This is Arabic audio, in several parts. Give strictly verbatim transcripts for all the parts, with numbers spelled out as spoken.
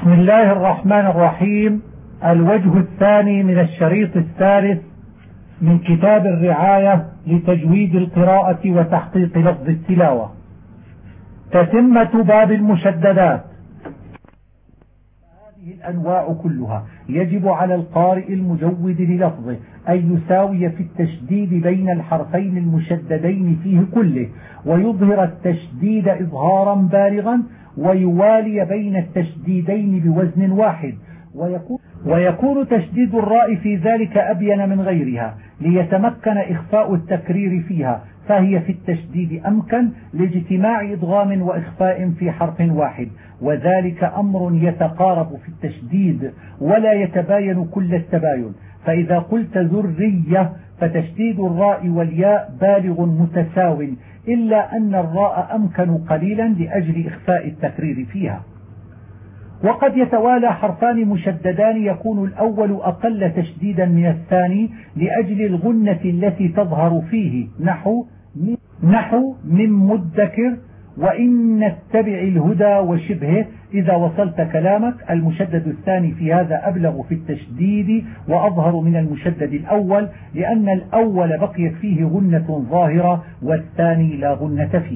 بسم الله الرحمن الرحيم. الوجه الثاني من الشريط الثالث من كتاب الرعاية لتجويد القراءة وتحقيق لفظ التلاوة. تتمة باب المشددات. هذه الأنواع كلها يجب على القارئ المجود للفظه أن يساوي في التشديد بين الحرفين المشددين فيه كله، ويظهر التشديد إظهارا بالغا، ويوالي بين التشديدين بوزن واحد، ويكون, ويكون تشديد الراء في ذلك أبين من غيرها ليتمكن إخفاء التكرير فيها، فهي في التشديد أمكن لاجتماع إدغام وإخفاء في حرف واحد، وذلك أمر يتقارب في التشديد ولا يتباين كل التباين. فإذا قلت ذرية فتشديد الراء والياء بالغ متساو، إلا أن الراء أمكن قليلا لأجل إخفاء التكرير فيها. وقد يتوالى حرفان مشددان يكون الأول أقل تشديدا من الثاني لأجل الغنة التي تظهر فيه، نحو نحو من مدكر وإن نتبع الهدى وشبهه. إذا وصلت كلامك المشدد الثاني في هذا أبلغ في التشديد وأظهر من المشدد الأول، لأن الأول بقيت فيه غنة ظاهرة والثاني لا غنة فيه.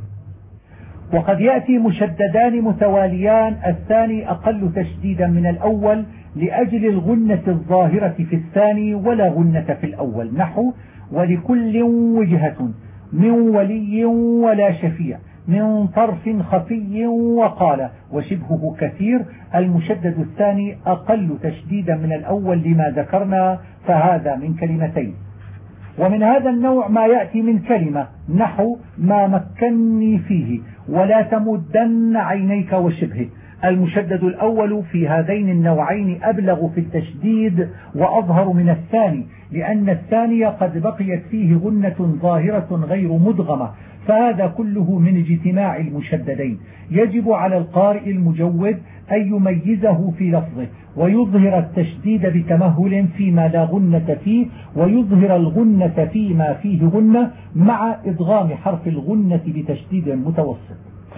وقد يأتي مشددان متواليان، الثاني أقل تشديدا من الأول لأجل الغنة الظاهرة في الثاني ولا غنة في الأول، نحو ولكل وجهة من ولي ولا شفيع من طرف خفي وقال وشبهه كثير. المشدد الثاني أقل تشديدا من الأول لما ذكرنا، فهذا من كلمتين. ومن هذا النوع ما يأتي من كلمة، نحو ما مكني فيه ولا تمدن عينيك وشبهه. المشدد الأول في هذين النوعين أبلغ في التشديد وأظهر من الثاني، لأن الثاني قد بقيت فيه غنة ظاهرة غير مدغمة، فهذا كله من اجتماع المشددين. يجب على القارئ المجود أن يميزه في لفظه، ويظهر التشديد بتمهل فيما لا غنة فيه، ويظهر الغنة فيما فيه غنة مع إدغام حرف الغنة بتشديد متوسط.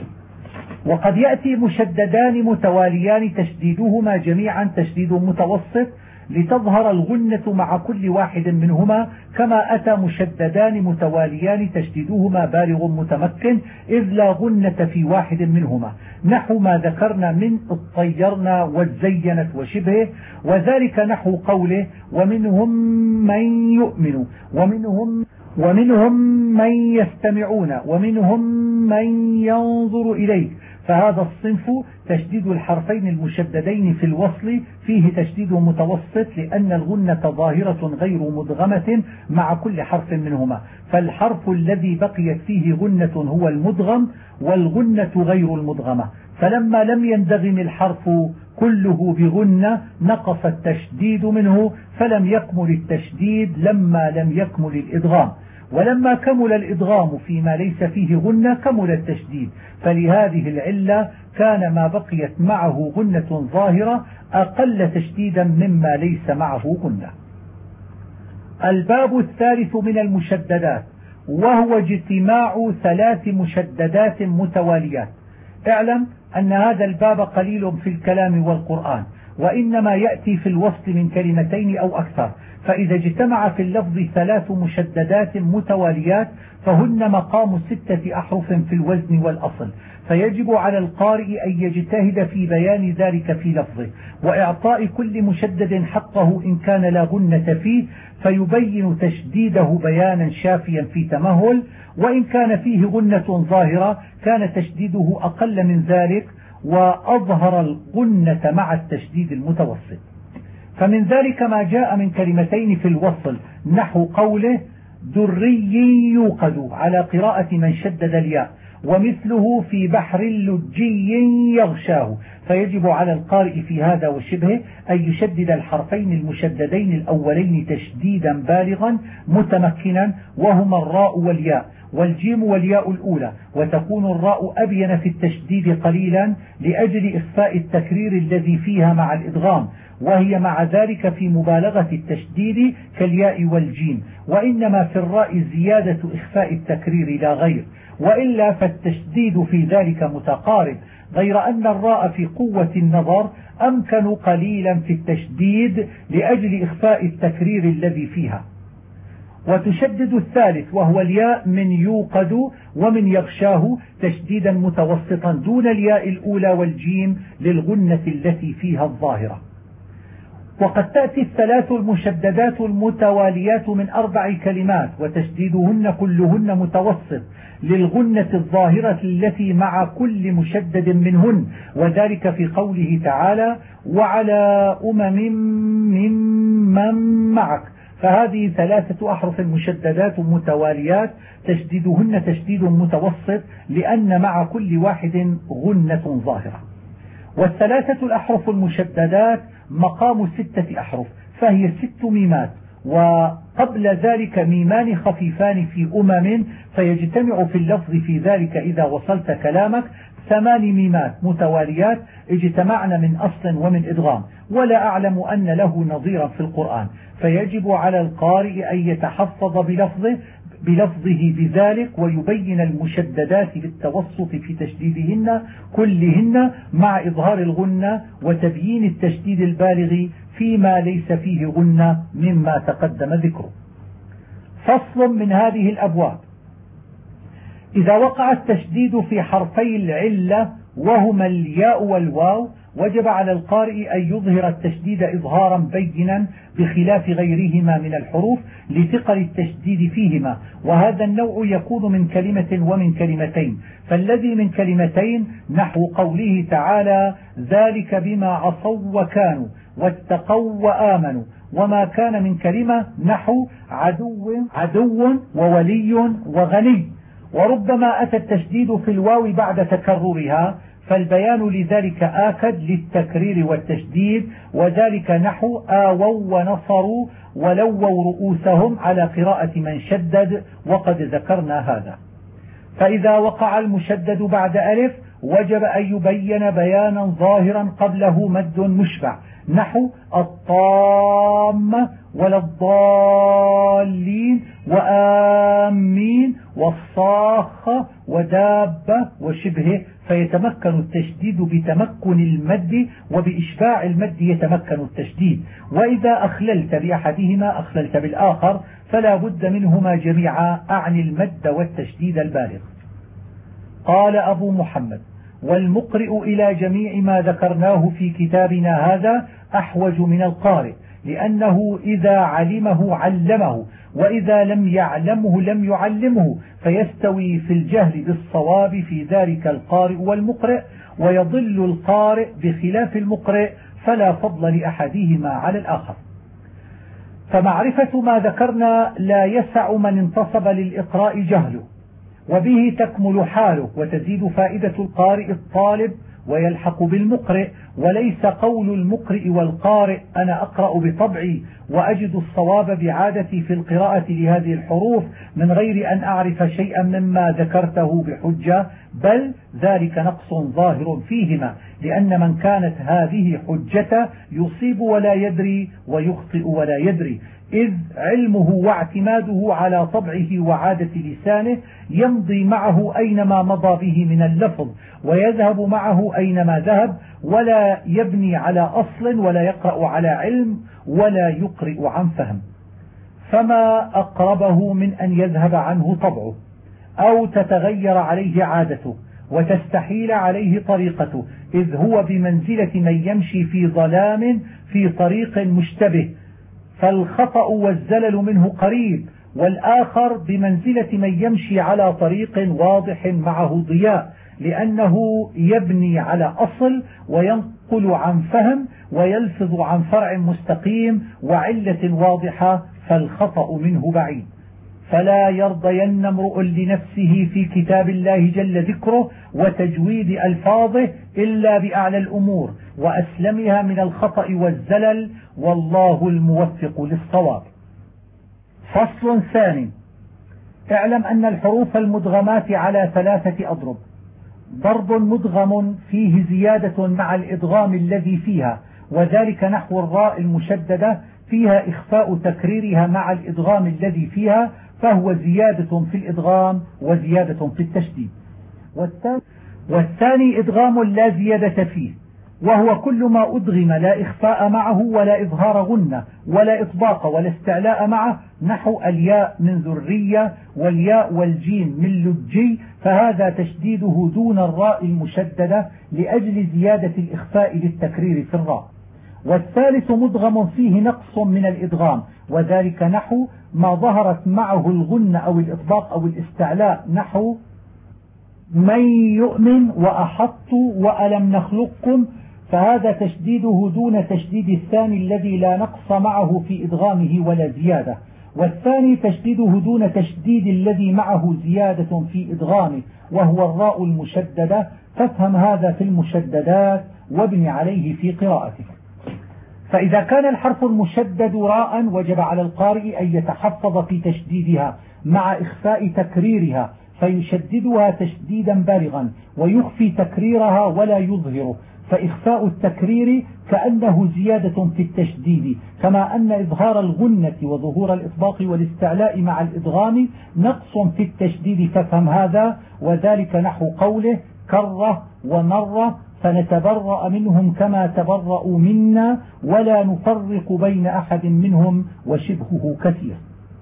وقد يأتي مشددان متواليان تشديدهما جميعا تشديد متوسط لتظهر الغنة مع كل واحد منهما، كما أتى مشددان متواليان تشديدهما بالغ متمكن إذ لا غنة في واحد منهما، نحو ما ذكرنا من اطيرنا وزينت وشبهه. وذلك نحو قوله ومنهم من يؤمن ومنهم ومنهم من يستمعون ومنهم من ينظر إليك. فهذا الصنف تشديد الحرفين المشددين في الوصل فيه تشديد متوسط، لأن الغنة ظاهرة غير مدغمة مع كل حرف منهما، فالحرف الذي بقيت فيه غنة هو المدغم والغنة غير المدغمة. فلما لم يندغم الحرف كله بغنة نقص التشديد منه، فلم يكمل التشديد لما لم يكمل الإدغام، ولما كمل الإدغام فيما ليس فيه غنة كمل التشديد. فلهذه العلة كان ما بقيت معه غنة ظاهرة أقل تشديدا مما ليس معه غنة. الباب الثالث من المشددات، وهو اجتماع ثلاث مشددات متواليات. اعلم أن هذا الباب قليل في الكلام والقرآن، وإنما يأتي في الوصل من كلمتين أو أكثر، فإذا اجتمع في اللفظ ثلاث مشددات متواليات فهن مقام ستة أحرف في الوزن والأصل، فيجب على القارئ أن يجتهد في بيان ذلك في لفظه وإعطاء كل مشدد حقه إن كان لا غنة فيه، فيبين تشديده بيانا شافيا في تمهل، وإن كان فيه غنة ظاهرة كان تشديده أقل من ذلك وأظهر الغنة مع التشديد المتوسط. فمن ذلك ما جاء من كلمتين في الوصل، نحو قوله دري يوقد على قراءة من شدد الياء، ومثله في بحر لجي يغشاه. فيجب على القارئ في هذا وشبهه أن يشدد الحرفين المشددين الأولين تشديدا بالغا متمكنا، وهما الراء والياء والجيم والياء الأولى، وتكون الراء أبين في التشديد قليلا لأجل إخفاء التكرير الذي فيها مع الإدغام، وهي مع ذلك في مبالغة التشديد كالياء والجيم، وإنما في الراء زيادة إخفاء التكرير لا غير. وإلا فالتشديد في ذلك متقارب، غير أن الراء في قوة النظر أمكن قليلا في التشديد لأجل إخفاء التكرير الذي فيها. وتشدد الثالث وهو الياء من يوقد ومن يغشاه تشديدا متوسطا دون الياء الأولى والجيم للغنة التي فيها الظاهرة. وقد تأتي الثلاث المشددات المتواليات من أربع كلمات وتشديدهن كلهن متوسط للغنة الظاهرة التي مع كل مشدد منهن، وذلك في قوله تعالى وعلى أمم ممن معك. فهذه ثلاثة أحرف مشددات متواليات تشديدهن تشديد متوسط لأن مع كل واحد غنة ظاهرة. والثلاثة الأحرف المشددات مقام ستة أحرف، فهي ست ميمات، وقبل ذلك ميمان خفيفان في أمم، فيجتمع في اللفظ في ذلك إذا وصلت كلامك ثمان ميمات متواليات اجتمعن من أصل ومن إدغام، ولا أعلم أن له نظيرا في القرآن، فيجب على القارئ أن يتحفظ بلفظه بلفظه بذلك ويبين المشددات بالتوسط في تشديدهن كلهن مع إظهار الغنة وتبيين التشديد البالغ فيما ليس فيه غنة مما تقدم ذكره. فصل من هذه الأبواب: إذا وقع التشديد في حرفي العلة وهما الياء والواو وجب على القارئ أن يظهر التشديد إظهارا بينا بخلاف غيرهما من الحروف لثقل التشديد فيهما، وهذا النوع يكون من كلمة ومن كلمتين. فالذي من كلمتين نحو قوله تعالى ذلك بما عصوا وكانوا واتقوا وآمنوا، وما كان من كلمة نحو عدو عدو وولي وغني. وربما أتى التشديد في الواو بعد تكررها، فالبيان لذلك آكد للتكرير والتشديد، وذلك نحو آووا ونصروا ولووا رؤوسهم على قراءة من شدد، وقد ذكرنا هذا. فإذا وقع المشدد بعد ألف وجب أن يبين بيانا ظاهرا قبله مد مشبع نحو الطامة ولا الضالين وآمين والصاخة ودابة وشبهه، فيتمكن التشديد بتمكن المد، وبإشباع المد يتمكن التشديد. وإذا أخللت بأحدهما أخللت بالآخر، فلا بد منهما جميعا أعني المد والتشديد البالغ. قال أبو محمد: والمقرئ إلى جميع ما ذكرناه في كتابنا هذا أحوج من القارئ، لأنه إذا علمه علمه، وإذا لم يعلمه لم يعلمه، فيستوي في الجهل بالصواب في ذلك القارئ والمقرئ، ويضل القارئ بخلاف المقرئ، فلا فضل لأحدهما على الآخر. فمعرفة ما ذكرنا لا يسع من انتصب للإقراء جهله، وبه تكمل حاله وتزيد فائدة القارئ الطالب ويلحق بالمقرئ، وليس قول المقرئ والقارئ أنا أقرأ بطبعي وأجد الصواب بعادتي في القراءة لهذه الحروف من غير أن أعرف شيئا مما ذكرته بحجة، بل ذلك نقص ظاهر فيهما، لأن من كانت هذه حجة يصيب ولا يدري ويخطئ ولا يدري، إذ علمه واعتماده على طبعه وعادة لسانه يمضي معه أينما مضى به من اللفظ، ويذهب معه أينما ذهب، ولا يبني على أصل ولا يقرأ على علم ولا يقرئ عن فهم. فما أقربه من أن يذهب عنه طبعه أو تتغير عليه عادته وتستحيل عليه طريقته، إذ هو بمنزلة من يمشي في ظلام في طريق مشتبه، فالخطأ والزلل منه قريب، والآخر بمنزلة من يمشي على طريق واضح معه ضياء، لأنه يبني على أصل وينقل عن فهم ويلفظ عن فرع مستقيم وعلة واضحة، فالخطأ منه بعيد. فلا يرضين امرؤ لنفسه في كتاب الله جل ذكره وتجويد ألفاظه إلا بأعلى الأمور وأسلمها من الخطأ والزلل، والله الموفق للصواب. فصل ثاني: اعلم أن الحروف المدغمات على ثلاثة أضرب: ضرب مدغم فيه زيادة مع الإدغام الذي فيها، وذلك نحو الراء المشددة فيها إخفاء تكريرها مع الإدغام الذي فيها، فهو زيادة في الإدغام وزيادة في التشديد. والثاني, والثاني إدغام لا زيادة فيه، وهو كل ما أدغم لا إخفاء معه ولا إظهار غنة ولا إطباق ولا استعلاء معه، نحو الياء من ذرية والياء والجيم من لجي، فهذا تشديده دون الراء المشددة لأجل زيادة الإخفاء للتكرير في الراء. والثالث مدغم فيه نقص من الإدغام، وذلك نحو ما ظهرت معه الغنة أو الإطباق أو الاستعلاء، نحو من يؤمن وأحط وألم نخلقكم، فهذا تشديده دون تشديد الثاني الذي لا نقص معه في إدغامه ولا زيادة. والثاني تشديده دون تشديد الذي معه زيادة في إدغامه وهو الراء المشددة، فافهم هذا في المشددات وابن عليه في قراءتك. فإذا كان الحرف المشدد راء وجب على القارئ أن يتحفظ في تشديدها مع إخفاء تكريرها، فيشددها تشديدا بالغا ويخفي تكريرها ولا يظهره، فإخفاء التكرير كأنه زيادة في التشديد، كما أن إظهار الغنة وظهور الإطباق والاستعلاء مع الإدغام نقص في التشديد، فافهم هذا. وذلك نحو قوله كره ومر فنتبرأ منهم كما تبرأوا منا ولا نفرق بين أحد منهم وشبهه كثير.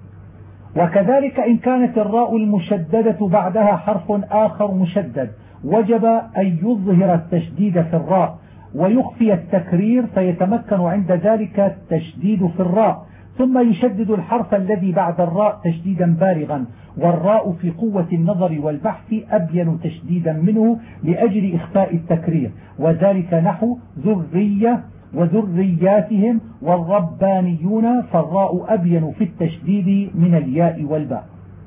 وكذلك إن كانت الراء المشددة بعدها حرف آخر مشدد وجب أن يظهر التشديد في الراء ويخفي التكرير، فيتمكن عند ذلك التشديد في الراء، ثم يشدد الحرف الذي بعد الراء تشديدا بالغا، والراء في قوة النظر والبحث أبين تشديدا منه لأجل إخفاء التكرير، وذلك نحو ذرية وذرياتهم والربانيون، فالراء أبين في التشديد من الياء والباء.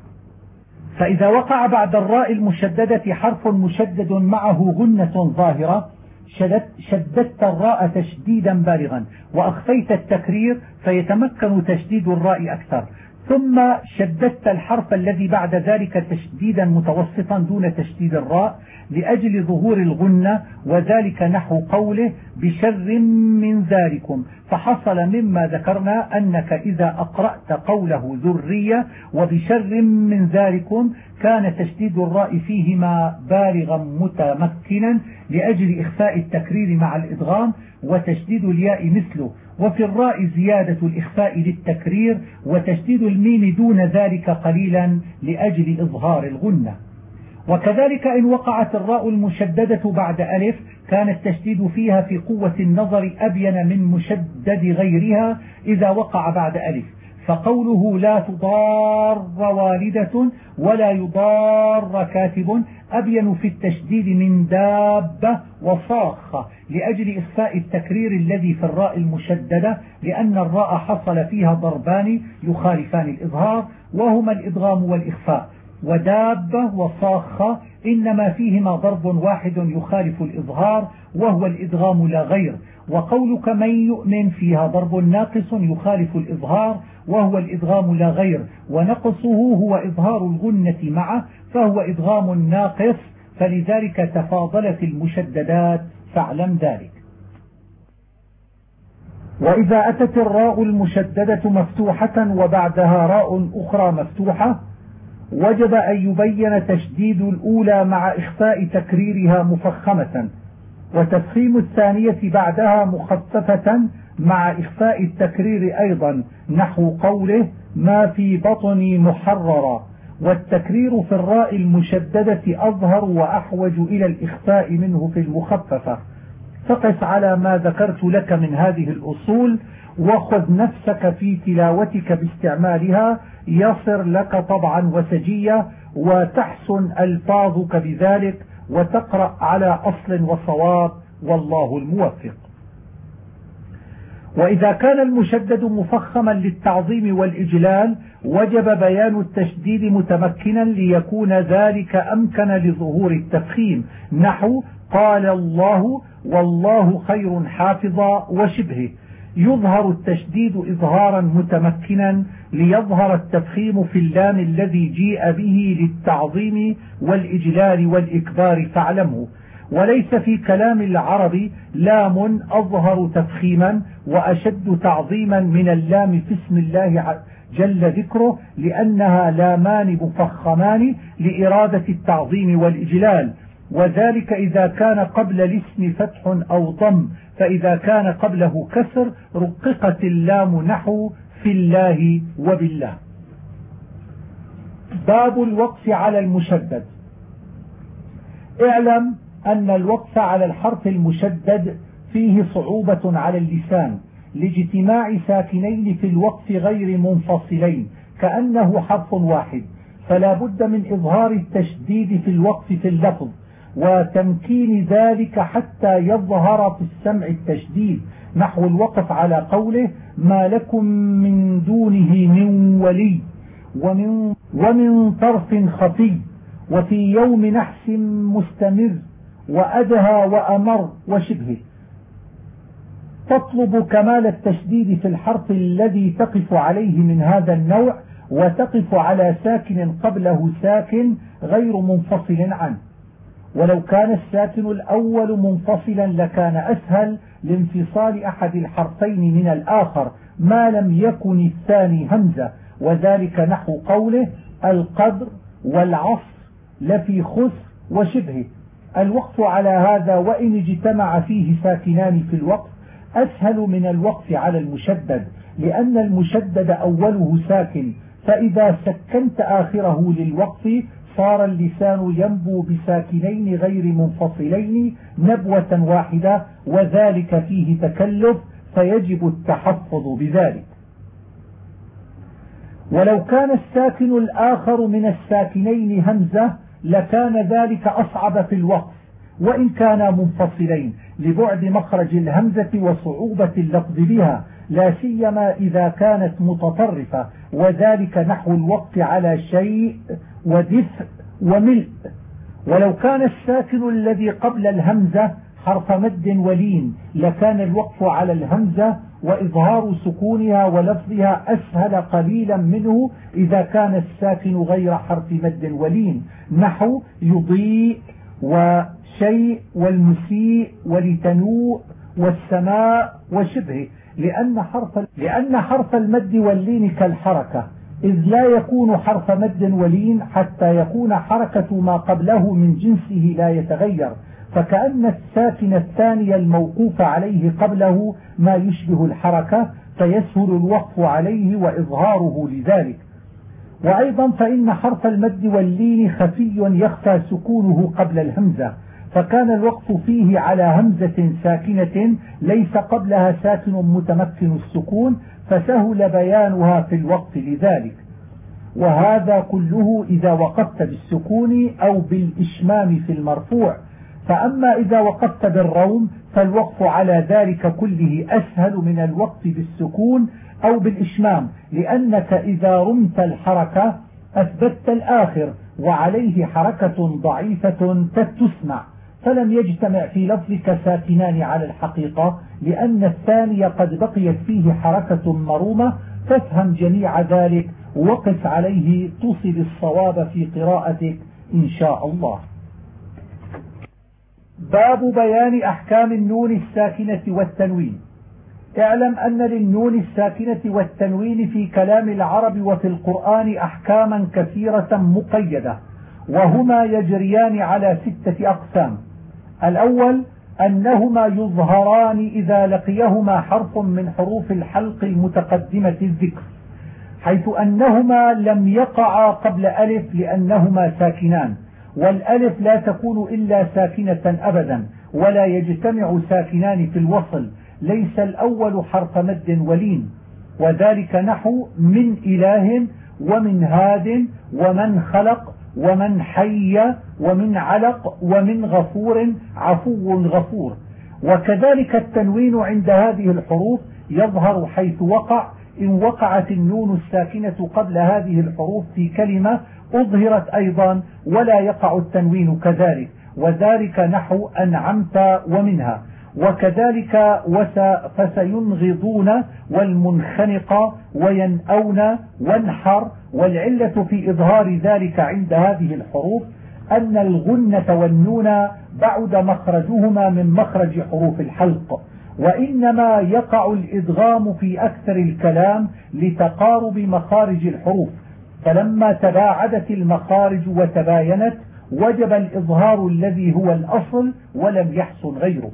فإذا وقع بعد الراء المشددة حرف مشدد معه غنة ظاهرة شددت الراء تشديدا بالغا وأخفيت التكرير، فيتمكن تشديد الراء أكثر، ثم شددت الحرف الذي بعد ذلك تشديدا متوسطا دون تشديد الراء لأجل ظهور الغنة، وذلك نحو قوله بشر من ذلكم، فحصل مما ذكرنا أنك إذا أقرأت قوله ذرية وبشر من ذلكم كان تشديد الراء فيهما بالغا متمكنا لأجل إخفاء التكرير مع الإدغام، وتشديد الياء مثله، وفي الراء زيادة الإخفاء للتكرير، وتشديد الميم دون ذلك قليلا لأجل إظهار الغنة. وكذلك إن وقعت الراء المشددة بعد ألف كان التشديد فيها في قوة النظر أبين من مشدد غيرها إذا وقع بعد ألف، فقوله لا تضار والدة ولا يضار كاتب أبين في التشديد من دابة وصاخة لأجل إخفاء التكرير الذي في الراء المشددة، لأن الراء حصل فيها ضربان يخالفان الإظهار وهما الإدغام والإخفاء، ودابة وصاخة إنما فيهما ضرب واحد يخالف الإظهار وهو الإدغام لا غير، وقولك من يؤمن فيها ضرب ناقص يخالف الإظهار وهو الإدغام لا غير، ونقصه هو إظهار الغنة معه فهو إدغام ناقص، فلذلك تفاضلت المشددات، فاعلم ذلك. وإذا أتت الراء المشددة مفتوحة وبعدها راء أخرى مفتوحة وجب أن يبين تشديد الأولى مع إخفاء تكريرها مفخمة، وتفخيم الثانية بعدها مخففة مع إخفاء التكرير أيضا، نحو قوله ما في بطني محررا، والتكرير في الراء المشددة أظهر وأحوج إلى الإخفاء منه في المخففة. فقس على ما ذكرت لك من هذه الأصول وخذ نفسك في تلاوتك باستعمالها، يصر لك طبعا وسجية وتحسن ألفاظك بذلك وتقرأ على أصل وصواب، والله الموفق. وإذا كان المشدد مفخما للتعظيم والإجلال وجب بيان التشديد متمكنا ليكون ذلك أمكن لظهور التفخيم، نحو قال الله والله خير حافظا وشبهه، يظهر التشديد إظهارا متمكنا ليظهر التفخيم في اللام الذي جيء به للتعظيم والإجلال والإكبار، فاعلمه. وليس في كلام العرب لام أظهر تفخيما وأشد تعظيما من اللام في اسم الله جل ذكره، لأنها لامان مفخمان لإرادة التعظيم والإجلال، وذلك إذا كان قبل الاسم فتح أو ضم، فإذا كان قبله كسر رققت اللام نحو في الله وبالله. باب الوقف على المشدد. اعلم أن الوقف على الحرف المشدد فيه صعوبة على اللسان لاجتماع ساكنين في الوقف غير منفصلين كأنه حرف واحد، فلا بد من إظهار التشديد في الوقف في اللفظ وتمكين ذلك حتى يظهر في السمع التشديد، نحو الوقف على قوله ما لكم من دونه من ولي ومن, ومن طرف خفي وفي يوم نحس مستمر وأدهى وأمر وشبهه. تطلب كمال التشديد في الحرف الذي تقف عليه من هذا النوع، وتقف على ساكن قبله ساكن غير منفصل عنه، ولو كان الساكن الأول منفصلا لكان أسهل لانفصال أحد الحرفين من الآخر ما لم يكن الثاني همزة، وذلك نحو قوله القدر والعصر لفي خسر وشبهه. الوقف على هذا وإن اجتمع فيه ساكنان في الوقف أسهل من الوقف على المشدد، لأن المشدد أوله ساكن، فإذا سكنت آخره للوقف صار اللسان ينبو بساكنين غير منفصلين نبوة واحدة، وذلك فيه تكلف فيجب التحفظ بذلك. ولو كان الساكن الآخر من الساكنين همزة لكان ذلك أصعب في الوقف وإن كانا منفصلين لبعد مخرج الهمزة وصعوبة اللفظ بها، لا سيما إذا كانت متطرفة، وذلك نحو الوقف على شيء ودفء وملء. ولو كان الساكن الذي قبل الهمزة حرف مد ولين لكان الوقف على الهمزة وإظهار سكونها ولفظها أسهل قليلا منه إذا كان الساكن غير حرف مد ولين، نحو يضيء وشيء والمسيء ولتنوء والسماء وشبهه، لأن حرف, لأن حرف المد واللين كالحركة، إذ لا يكون حرف مد ولين حتى يكون حركة ما قبله من جنسه لا يتغير، فكأن الساكن الثاني الموقوف عليه قبله ما يشبه الحركة فيسهل الوقف عليه وإظهاره لذلك. وأيضا فإن حرف المد واللين خفي يخفى سكونه قبل الهمزة، فكان الوقف فيه على همزة ساكنة ليس قبلها ساكن متمكن السكون، فسهل بيانها في الوقف لذلك. وهذا كله إذا وقفت بالسكون أو بالإشمام في المرفوع، فأما إذا وقفت بالروم فالوقف على ذلك كله أسهل من الوقف بالسكون أو بالإشمام، لأنك إذا رمت الحركة أثبتت الآخر وعليه حركة ضعيفة تسمع، فلم يجتمع في لفظك ساكنان على الحقيقة، لأن الثاني قد بقيت فيه حركة مرومة، فافهم جميع ذلك وقف عليه تصل الصواب في قراءتك إن شاء الله. باب بيان أحكام النون الساكنة والتنوين. اعلم أن للنون الساكنة والتنوين في كلام العرب وفي القرآن أحكاما كثيرة مقيدة، وهما يجريان على ستة أقسام. الأول أنهما يظهران إذا لقيهما حرف من حروف الحلق المتقدمة الذكر، حيث أنهما لم يقعا قبل ألف لأنهما ساكنان، والألف لا تكون إلا ساكنة أبدا، ولا يجتمع ساكنان في الوصل، ليس الأول حرف مد ولين، وذلك نحو من إله ومن هاد ومن خلق ومن حي ومن علق ومن غفور عفو غفور. وكذلك التنوين عند هذه الحروف يظهر حيث وقع، إن وقعت النون الساكنة قبل هذه الحروف في كلمة أظهرت أيضا ولا يقع التنوين كذلك، وذلك نحو أنعمت ومنها. وكذلك وسا فسينغضون والمنخنقة وينأون وانحر. والعلة في إظهار ذلك عند هذه الحروف أن الغنة والنون بعد مخرجهما من مخرج حروف الحلق، وإنما يقع الإدغام في أكثر الكلام لتقارب مخارج الحروف، فلما تباعدت المخارج وتباينت وجب الإظهار الذي هو الأصل ولم يحصل غيره.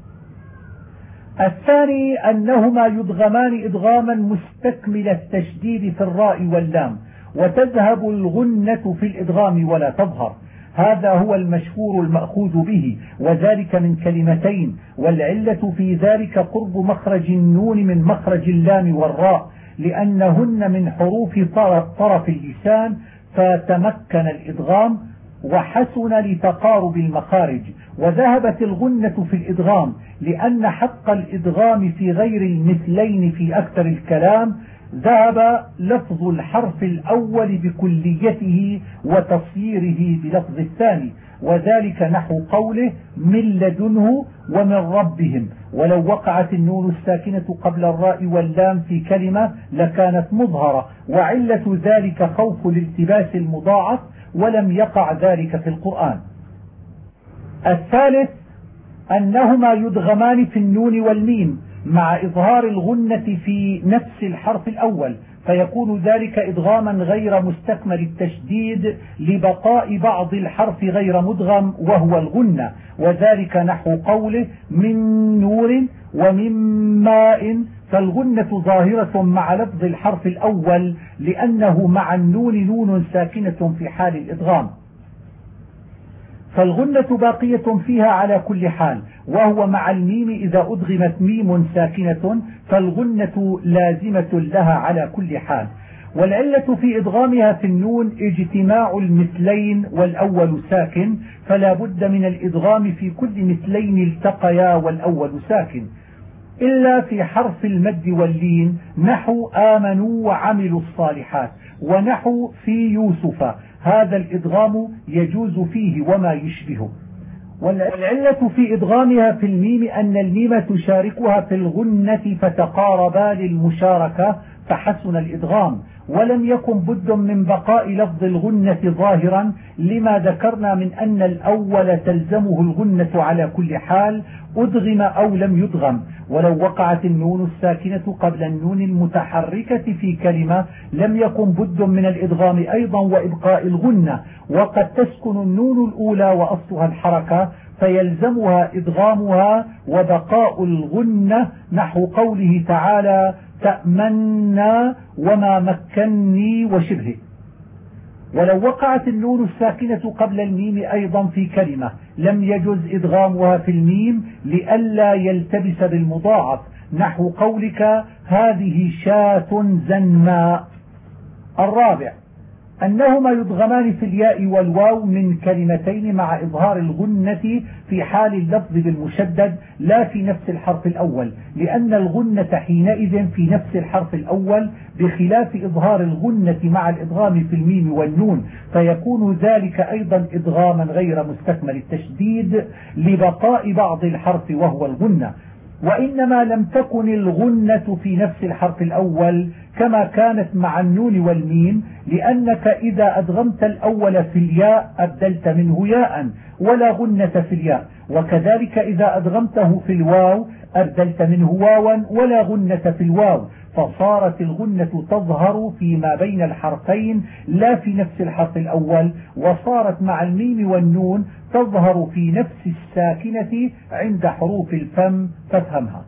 الثاني أنهما يدغمان إدغاما مستكمل التشديد في الراء واللام، وتذهب الغنة في الإدغام ولا تظهر. هذا هو المشهور المأخوذ به، وذلك من كلمتين، والعلة في ذلك قرب مخرج النون من مخرج اللام والراء، لأنهن من حروف طرف اللسان، فتمكن الإدغام وحسن لتقارب المخارج. وذهبت الغنة في الإدغام لأن حق الإدغام في غير المثلين في أكثر الكلام ذهب لفظ الحرف الأول بكليته وتصييره بلفظ الثاني، وذلك نحو قوله من لدنه ومن ربهم، ولو وقعت النون الساكنة قبل الراء واللام في كلمة لكانت مظهرة، وعلة ذلك خوف الالتباس المضاعف، ولم يقع ذلك في القرآن. الثالث أنهما يدغمان في النون والميم مع إظهار الغنة في نفس الحرف الأول، فيكون ذلك إدغاما غير مستكمل التشديد لبقاء بعض الحرف غير مدغم وهو الغنة، وذلك نحو قوله من نور ومن ماء، فالغنة ظاهرة مع لفظ الحرف الأول لأنه مع النون نون ساكنة في حال الإدغام، فالغنة باقية فيها على كل حال، وهو مع الميم إذا أدغمت ميم ساكنة فالغنة لازمة لها على كل حال. والعلة في إدغامها في النون اجتماع المثلين والأول ساكن، فلا بد من الإدغام في كل مثلين التقيا والأول ساكن، إلا في حرف المد واللين نحو آمنوا وعملوا الصالحات، ونحو في يوسف، هذا الإدغام يجوز فيه وما يشبهه. والعلة في إدغامها في الميم أن الميم تشاركها في الغنة فتقاربا للمشاركة فحسن الإدغام، ولم يكن بد من بقاء لفظ الغنة ظاهرا لما ذكرنا من أن الأول تلزمه الغنة على كل حال أدغم أو لم يدغم. ولو وقعت النون الساكنة قبل النون المتحركة في كلمة لم يكن بد من الإدغام أيضا وإبقاء الغنة، وقد تسكن النون الأولى وأصلها الحركة فيلزمها إدغامها وبقاء الغنة، نحو قوله تعالى تأمنا وما مكني وشبهه. ولو وقعت النون الساكنة قبل الميم أيضا في كلمة لم يجز إدغامها في الميم لئلا يلتبس بالمضاعف، نحو قولك هذه شاة زنماء. الرابع أنهما يدغمان في الياء والواو من كلمتين مع إظهار الغنة في حال اللفظ بالمشدد لا في نفس الحرف الأول، لأن الغنة حينئذ في نفس الحرف الأول بخلاف إظهار الغنة مع الإدغام في الميم والنون، فيكون ذلك أيضا إدغاما غير مستكمل التشديد لبقاء بعض الحرف وهو الغنة. وإنما لم تكن الغنة في نفس الحرف الأول كما كانت مع النون والميم، لأنك إذا أدغمت الأول في الياء أبدلت منه ياء ولا غنة في الياء، وكذلك إذا أدغمته في الواو أبدلت منه واوا ولا غنة في الواو، فصارت الغنة تظهر فيما بين الحرفين لا في نفس الحرف الأول، وصارت مع الميم والنون تظهر في نفس الساكنة عند حروف الفم، فافهمها.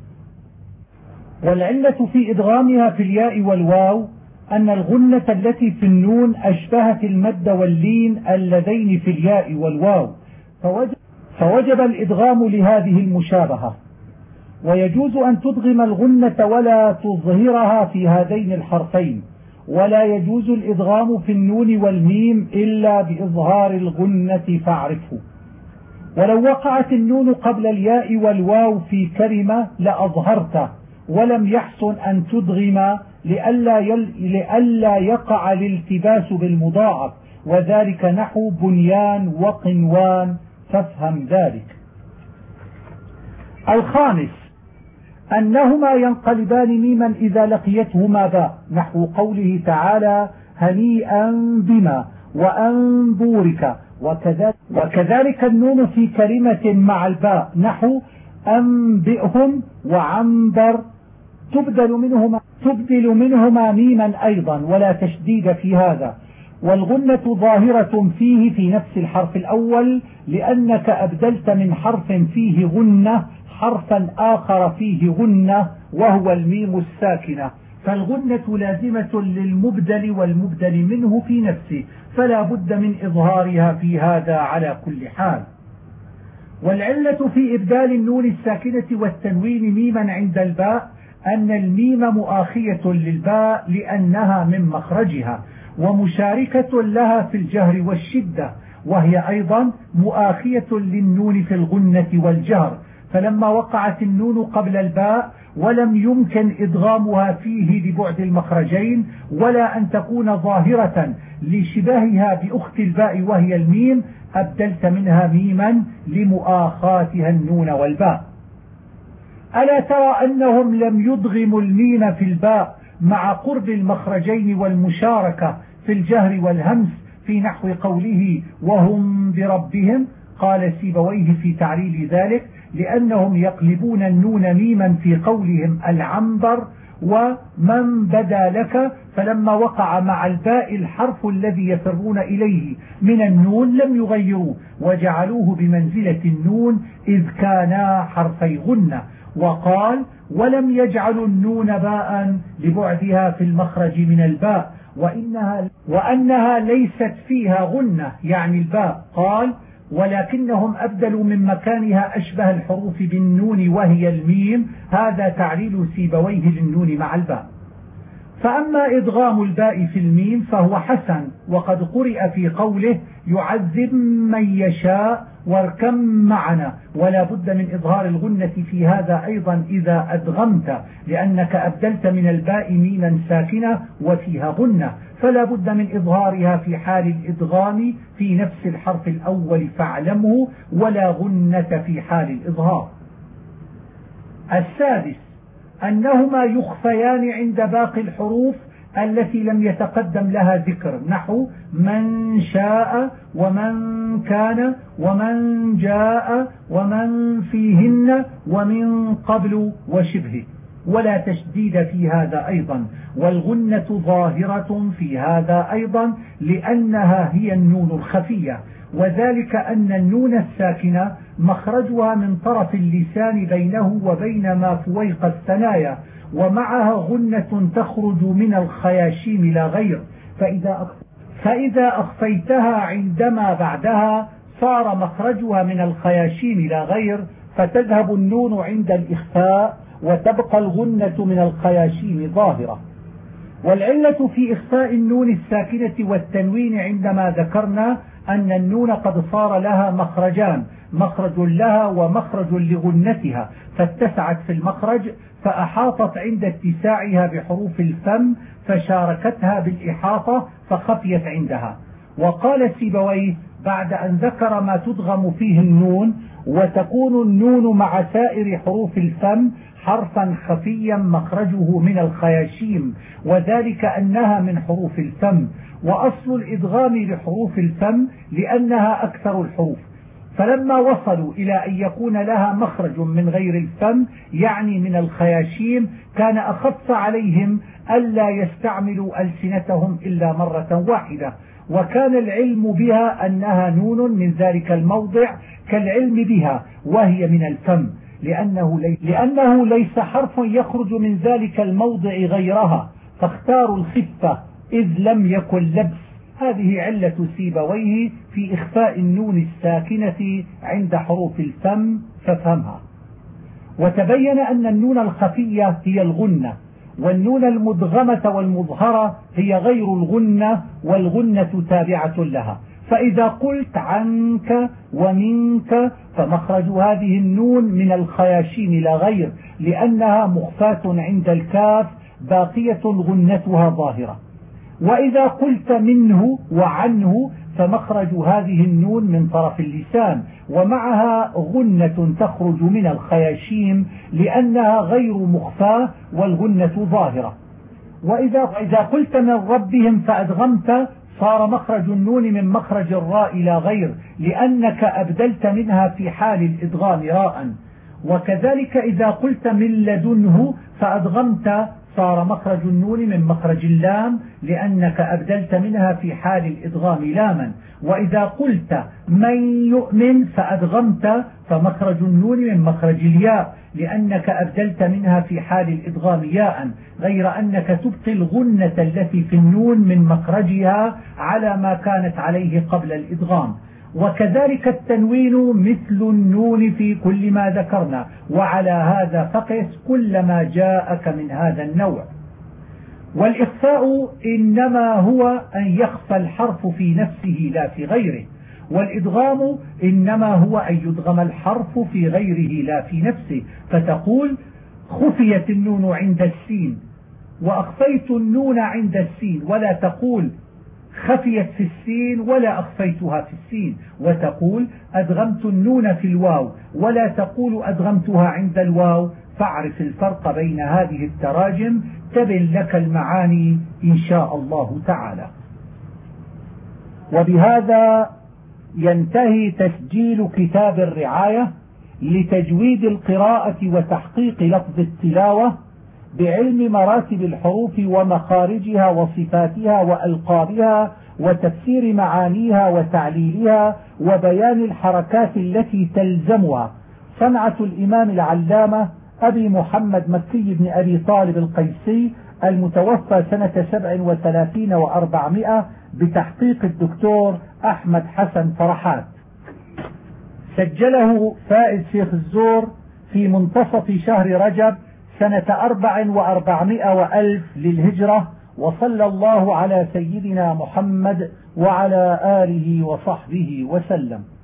والعلة في إدغامها في الياء والواو أن الغنة التي في النون أشبهت المد واللين اللذين في الياء والواو، فوجب, فوجب الإدغام لهذه المشابهة. ويجوز أن تدغم الغنة ولا تظهرها في هذين الحرفين، ولا يجوز الإدغام في النون والميم إلا بإظهار الغنة فاعرفه. ولو وقعت النون قبل الياء والواو في كلمة لأظهرته، ولم يحسن أن تدغم لئلا, يل... لئلا يقع الالتباس بالمضاعف، وذلك نحو بنيان وقنوان، فافهم ذلك. الخامس أنهما ينقلبان ميما إذا لقيتهما باء، نحو قوله تعالى هنيئا بما وأنظورك، وكذلك, وكذلك النون في كلمة مع الباء، نحو أنبئهم وعنبر تبدل منهما, تبدل منهما ميما أيضا ولا تشديد في هذا. والغنة ظاهرة فيه في نفس الحرف الأول لأنك أبدلت من حرف فيه غنة حرفا آخر فيه غنة وهو الميم الساكنة، فالغنة لازمة للمبدل والمبدل منه في نفسه، فلا بد من إظهارها في هذا على كل حال. والعلة في إبدال النون الساكنة والتنوين ميما عند الباء أن الميم مؤاخية للباء لأنها من مخرجها ومشاركة لها في الجهر والشدة، وهي أيضا مؤاخية للنون في الغنة والجهر، فلما وقعت النون قبل الباء ولم يمكن إدغامها فيه لبعد المخرجين ولا أن تكون ظاهرة لشبهها بأخت الباء وهي الميم، أبدلت منها ميما لمؤاخاتها النون والباء. ألا ترى أنهم لم يدغموا الميم في الباء مع قرب المخرجين والمشاركة في الجهر والهمس في نحو قوله وهم بربهم؟ قال سيبويه في تعليل ذلك لأنهم يقلبون النون ميما في قولهم العنبر ومن بدا لك، فلما وقع مع الباء الحرف الذي يفرون إليه من النون لم يغيروه وجعلوه بمنزلة النون إذ كانا حرفي غنة. وقال ولم يجعلوا النون باء لبعدها في المخرج من الباء وإنها, وأنها ليست فيها غنة يعني الباء، قال ولكنهم أبدلوا من مكانها أشبه الحروف بالنون وهي الميم، هذا تعليل سيبويه للنون مع الباء. فأما إدغام الباء في الميم فهو حسن، وقد قرئ في قوله يعذب من يشاء واركم معنا، ولا بد من إظهار الغنة في هذا أيضا إذا أدغمت، لأنك أبدلت من الباء ميما ساكنة وفيها غنة، فلا بد من إظهارها في حال الإدغام في نفس الحرف الأول فاعلمه، ولا غنة في حال الإظهار. السادس أنهما يخفيان عند باقي الحروف التي لم يتقدم لها ذكر، نحو من شاء ومن كان ومن جاء ومن فيهن ومن قبل وشبهه، ولا تشديد في هذا أيضا. والغنة ظاهرة في هذا أيضا لأنها هي النون الخفية، وذلك أن النون الساكنة مخرجها من طرف اللسان بينه وبين ما فويق الثنايا، ومعها غنة تخرج من الخياشيم لا غير، فإذا فإذا أخفيتها عندما بعدها صار مخرجها من الخياشيم لا غير، فتذهب النون عند الإخفاء وتبقى الغنة من الخياشيم ظاهرة. والعلة في إخفاء النون الساكنة والتنوين عندما ذكرنا أن النون قد صار لها مخرجان، مخرج لها ومخرج لغنتها، فاتسعت في المخرج فأحاطت عند اتساعها بحروف الفم فشاركتها بالإحاطة فخفيت عندها. وقال سيبويه بعد أن ذكر ما تدغم فيه النون وتكون النون مع سائر حروف الفم حرفا خفيا مخرجه من الخياشيم، وذلك أنها من حروف الفم، وأصل الإدغام لحروف الفم لأنها أكثر الحروف، فلما وصلوا إلى أن يكون لها مخرج من غير الفم يعني من الخياشيم كان أخف عليهم ألا يستعملوا ألسنتهم إلا مرة واحدة، وكان العلم بها أنها نون من ذلك الموضع كالعلم بها وهي من الفم، لأنه ليس, لأنه ليس حرف يخرج من ذلك الموضع غيرها، فاختاروا الخفة إذ لم يكن لبس. هذه علة سيبويه في إخفاء النون الساكنة عند حروف الفم، فافهمها. وتبين أن النون الخفية هي الغنة، والنون المدغمة والمظهرة هي غير الغنة، والغنة تابعة لها. فإذا قلت عنك ومنك فمخرج هذه النون من الخياشيم لا غير، لأنها مخفاة عند الكاف باقية غنتها ظاهرة. وإذا قلت منه وعنه فمخرج هذه النون من طرف اللسان، ومعها غنة تخرج من الخياشيم لأنها غير مخفاة والغنة ظاهرة. وإذا إذا قلت من ربهم فأدغمت صار مخرج النون من مخرج الراء لا غير، لأنك أبدلت منها في حال الإدغام راء. وكذلك إذا قلت من لدنه فأدغمت صار مخرج النون من مخرج اللام لأنك أبدلت منها في حال الإدغام لاما. وإذا قلت من يؤمن فأدغمت فمخرج النون من مخرج الياء لأنك أبدلت منها في حال الإدغام ياء، غير أنك تبقي الغنة التي في النون من مخرجها على ما كانت عليه قبل الإدغام. وكذلك التنوين مثل النون في كل ما ذكرنا، وعلى هذا فقس كل ما جاءك من هذا النوع. والإخفاء إنما هو أن يخفى الحرف في نفسه لا في غيره، والإدغام إنما هو أن يدغم الحرف في غيره لا في نفسه، فتقول خفيت النون عند السين وأخفيت النون عند السين، ولا تقول خفيت في السين ولا أخفيتها في السين، وتقول أدغمت النون في الواو ولا تقول أدغمتها عند الواو. فاعرف الفرق بين هذه التراجم تبن لك المعاني إن شاء الله تعالى. وبهذا ينتهي تسجيل كتاب الرعاية لتجويد القراءة وتحقيق لفظ التلاوة بعلم مراتب الحروف ومخارجها وصفاتها وألقابها وتفسير معانيها وتعليلها وبيان الحركات التي تلزمها، صنعة الإمام العلامة أبي محمد مكي بن أبي طالب القيسي المتوفى سنة سبع وثلاثين وأربعمائة بتحقيق الدكتور أحمد حسن فرحات. سجله فائز شيخ الزور في منتصف شهر رجب سنة أربع وأربعمائة وألف للهجرة، وصلى الله على سيدنا محمد وعلى آله وصحبه وسلم.